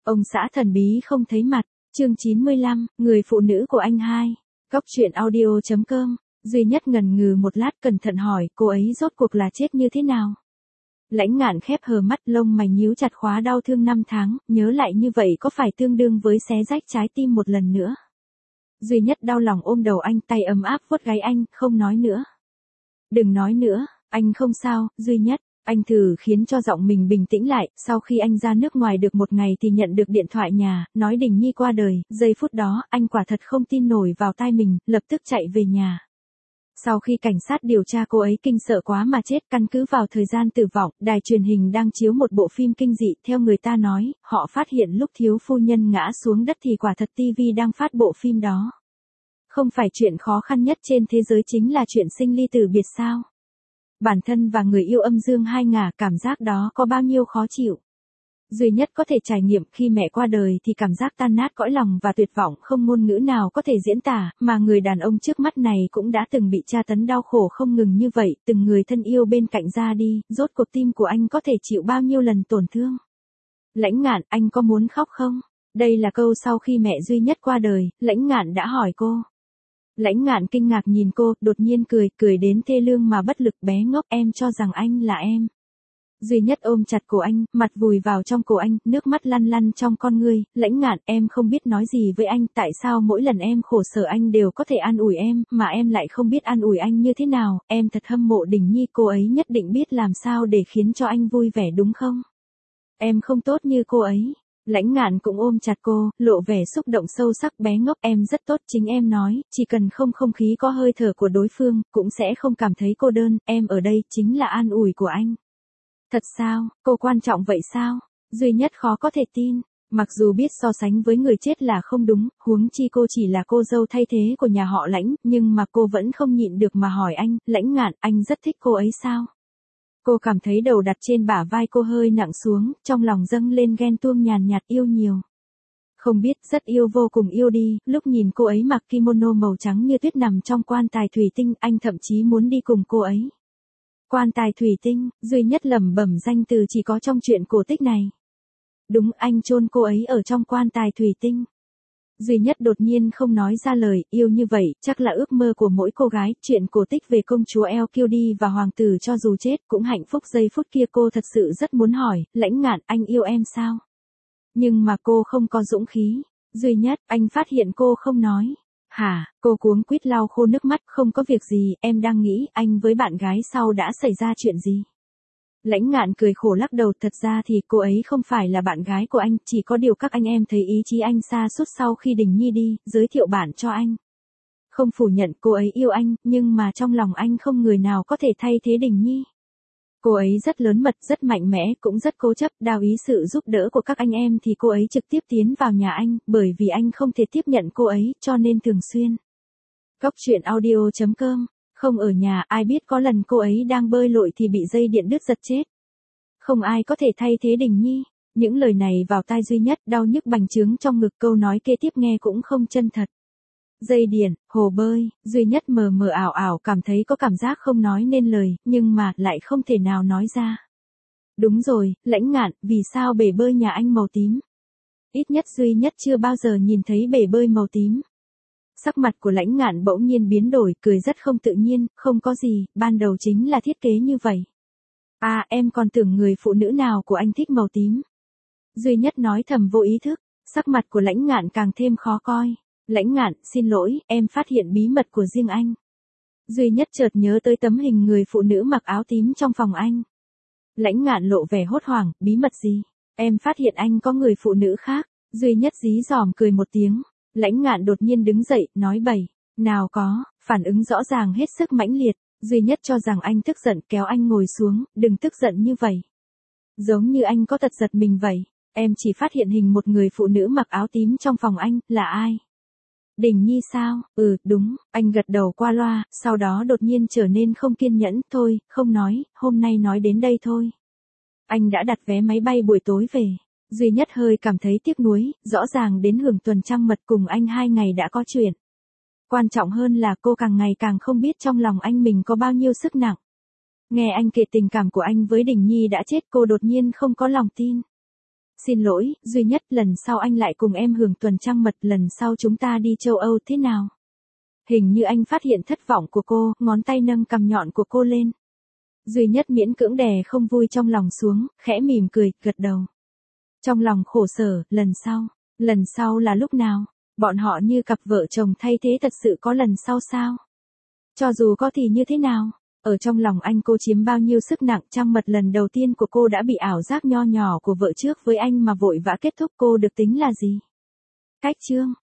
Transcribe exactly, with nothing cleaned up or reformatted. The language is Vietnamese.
Ông xã thần bí không thấy mặt, chương chín mươi lăm, người phụ nữ của anh hai. Góc truyện audio chấm com, duy nhất ngần ngừ một lát cẩn thận hỏi cô ấy rốt cuộc là chết như thế nào. Lãnh Ngạn khép hờ mắt, lông mày nhíu chặt, khóa đau thương năm tháng, nhớ lại như vậy có phải tương đương với xé rách trái tim một lần nữa. Duy nhất đau lòng ôm đầu anh, tay ấm áp vuốt gáy anh, không nói nữa. Đừng nói nữa, anh không sao, Duy Nhất. Anh thử khiến cho giọng mình bình tĩnh lại, sau khi anh ra nước ngoài được một ngày thì nhận được điện thoại nhà, nói Đình Nhi qua đời, giây phút đó, anh quả thật không tin nổi vào tai mình, lập tức chạy về nhà. Sau khi cảnh sát điều tra cô ấy kinh sợ quá mà chết, căn cứ vào thời gian tử vong, đài truyền hình đang chiếu một bộ phim kinh dị, theo người ta nói, họ phát hiện lúc thiếu phu nhân ngã xuống đất thì quả thật ti vi đang phát bộ phim đó. Không phải chuyện khó khăn nhất trên thế giới chính là chuyện sinh ly tử biệt sao? Bản thân và người yêu âm dương hai ngả, cảm giác đó có bao nhiêu khó chịu. Duy Nhất có thể trải nghiệm khi mẹ qua đời thì cảm giác tan nát cõi lòng và tuyệt vọng không ngôn ngữ nào có thể diễn tả, mà người đàn ông trước mắt này cũng đã từng bị tra tấn đau khổ không ngừng như vậy, từng người thân yêu bên cạnh ra đi, rốt cuộc tim của anh có thể chịu bao nhiêu lần tổn thương. Lãnh Ngạn, anh có muốn khóc không? Đây là câu sau khi mẹ Duy Nhất qua đời, Lãnh Ngạn đã hỏi cô. Lãnh Ngạn kinh ngạc nhìn cô, đột nhiên cười, cười đến thê lương mà bất lực, bé ngốc, em cho rằng anh là em. Duy Nhất ôm chặt cổ anh, mặt vùi vào trong cổ anh, nước mắt lăn lăn trong con ngươi. Lãnh Ngạn, em không biết nói gì với anh, tại sao mỗi lần em khổ sở anh đều có thể an ủi em, mà em lại không biết an ủi anh như thế nào, em thật hâm mộ Đình Nhi, cô ấy nhất định biết làm sao để khiến cho anh vui vẻ đúng không? Em không tốt như cô ấy. Lãnh Ngạn cũng ôm chặt cô, lộ vẻ xúc động sâu sắc, bé ngốc, em rất tốt, chính em nói, chỉ cần không không khí có hơi thở của đối phương, cũng sẽ không cảm thấy cô đơn, em ở đây chính là an ủi của anh. Thật sao, cô quan trọng vậy sao? Duy Nhất khó có thể tin, mặc dù biết so sánh với người chết là không đúng, huống chi cô chỉ là cô dâu thay thế của nhà họ Lãnh, nhưng mà cô vẫn không nhịn được mà hỏi anh, Lãnh Ngạn, anh rất thích cô ấy sao? Cô cảm thấy đầu đặt trên bả vai cô hơi nặng xuống, trong lòng dâng lên ghen tuông nhàn nhạt, yêu nhiều. Không biết, rất yêu, vô cùng yêu đi, lúc nhìn cô ấy mặc kimono màu trắng như tuyết nằm trong quan tài thủy tinh, anh thậm chí muốn đi cùng cô ấy. Quan tài thủy tinh, Duy Nhất lẩm bẩm danh từ chỉ có trong chuyện cổ tích này. Đúng, anh chôn cô ấy ở trong quan tài thủy tinh. Duy Nhất đột nhiên không nói ra lời, yêu như vậy, chắc là ước mơ của mỗi cô gái, chuyện cổ tích về công chúa Elkiudi và hoàng tử cho dù chết cũng hạnh phúc. Giây phút kia cô thật sự rất muốn hỏi, Lãnh Ngạn, anh yêu em sao? Nhưng mà cô không có dũng khí. Duy Nhất, anh phát hiện cô không nói. Hả, cô cuống quýt lau khô nước mắt, không có việc gì, em đang nghĩ, anh với bạn gái sau đã xảy ra chuyện gì? Lãnh Ngạn cười khổ lắc đầu, thật ra thì cô ấy không phải là bạn gái của anh, chỉ có điều các anh em thấy ý chí anh sa sút sau khi Đình Nhi đi, giới thiệu bạn cho anh. Không phủ nhận cô ấy yêu anh, nhưng mà trong lòng anh không người nào có thể thay thế Đình Nhi. Cô ấy rất lớn mật, rất mạnh mẽ, cũng rất cố chấp, đào ý sự giúp đỡ của các anh em thì cô ấy trực tiếp tiến vào nhà anh, bởi vì anh không thể tiếp nhận cô ấy, cho nên thường xuyên. Góc truyện audio chấm com. Không ở nhà, ai biết có lần cô ấy đang bơi lội thì bị dây điện đứt giật chết. Không ai có thể thay thế Đình Nhi. Những lời này vào tai Duy Nhất, đau nhức bành trướng trong ngực, câu nói kế tiếp nghe cũng không chân thật. Dây điện, hồ bơi, Duy Nhất mờ mờ ảo ảo cảm thấy có cảm giác không nói nên lời, nhưng mà lại không thể nào nói ra. Đúng rồi, Lãnh Ngạn, vì sao bể bơi nhà anh màu tím? Ít nhất Duy Nhất chưa bao giờ nhìn thấy bể bơi màu tím. Sắc mặt của Lãnh Ngạn bỗng nhiên biến đổi, cười rất không tự nhiên, không có gì, ban đầu chính là thiết kế như vậy. À, em còn tưởng người phụ nữ nào của anh thích màu tím. Duy Nhất nói thầm vô ý thức, sắc mặt của Lãnh Ngạn càng thêm khó coi. Lãnh Ngạn, xin lỗi, em phát hiện bí mật của riêng anh. Duy Nhất chợt nhớ tới tấm hình người phụ nữ mặc áo tím trong phòng anh. Lãnh Ngạn lộ vẻ hốt hoảng, bí mật gì? Em phát hiện anh có người phụ nữ khác. Duy Nhất dí dỏm cười một tiếng. Lãnh Ngạn đột nhiên đứng dậy, nói bậy, nào có, phản ứng rõ ràng hết sức mãnh liệt. Duy Nhất cho rằng anh tức giận, kéo anh ngồi xuống, đừng tức giận như vậy. Giống như anh có tật giật mình vậy, em chỉ phát hiện hình một người phụ nữ mặc áo tím trong phòng anh, là ai? Đình Nhi sao? Ừ, đúng, anh gật đầu qua loa, sau đó đột nhiên trở nên không kiên nhẫn, thôi, không nói, hôm nay nói đến đây thôi. Anh đã đặt vé máy bay buổi tối về. Duy Nhất hơi cảm thấy tiếc nuối, rõ ràng đến hưởng tuần trăng mật cùng anh hai ngày đã có chuyện. Quan trọng hơn là cô càng ngày càng không biết trong lòng anh mình có bao nhiêu sức nặng. Nghe anh kể tình cảm của anh với Đình Nhi đã chết, cô đột nhiên không có lòng tin. Xin lỗi, duy nhất, lần sau anh lại cùng em hưởng tuần trăng mật, lần sau chúng ta đi châu Âu thế nào? Hình như anh phát hiện thất vọng của cô, ngón tay nâng cằm nhọn của cô lên. Duy nhất miễn cưỡng đè không vui trong lòng xuống, khẽ mỉm cười, gật đầu. Trong lòng khổ sở, lần sau, lần sau là lúc nào? Bọn họ như cặp vợ chồng thay thế thật sự có lần sau sao? Cho dù có thì như thế nào? Ở trong lòng anh cô chiếm bao nhiêu sức nặng, trăng mật lần đầu tiên của cô đã bị ảo giác nho nhỏ của vợ trước với anh mà vội vã kết thúc, cô được tính là gì? Cách chương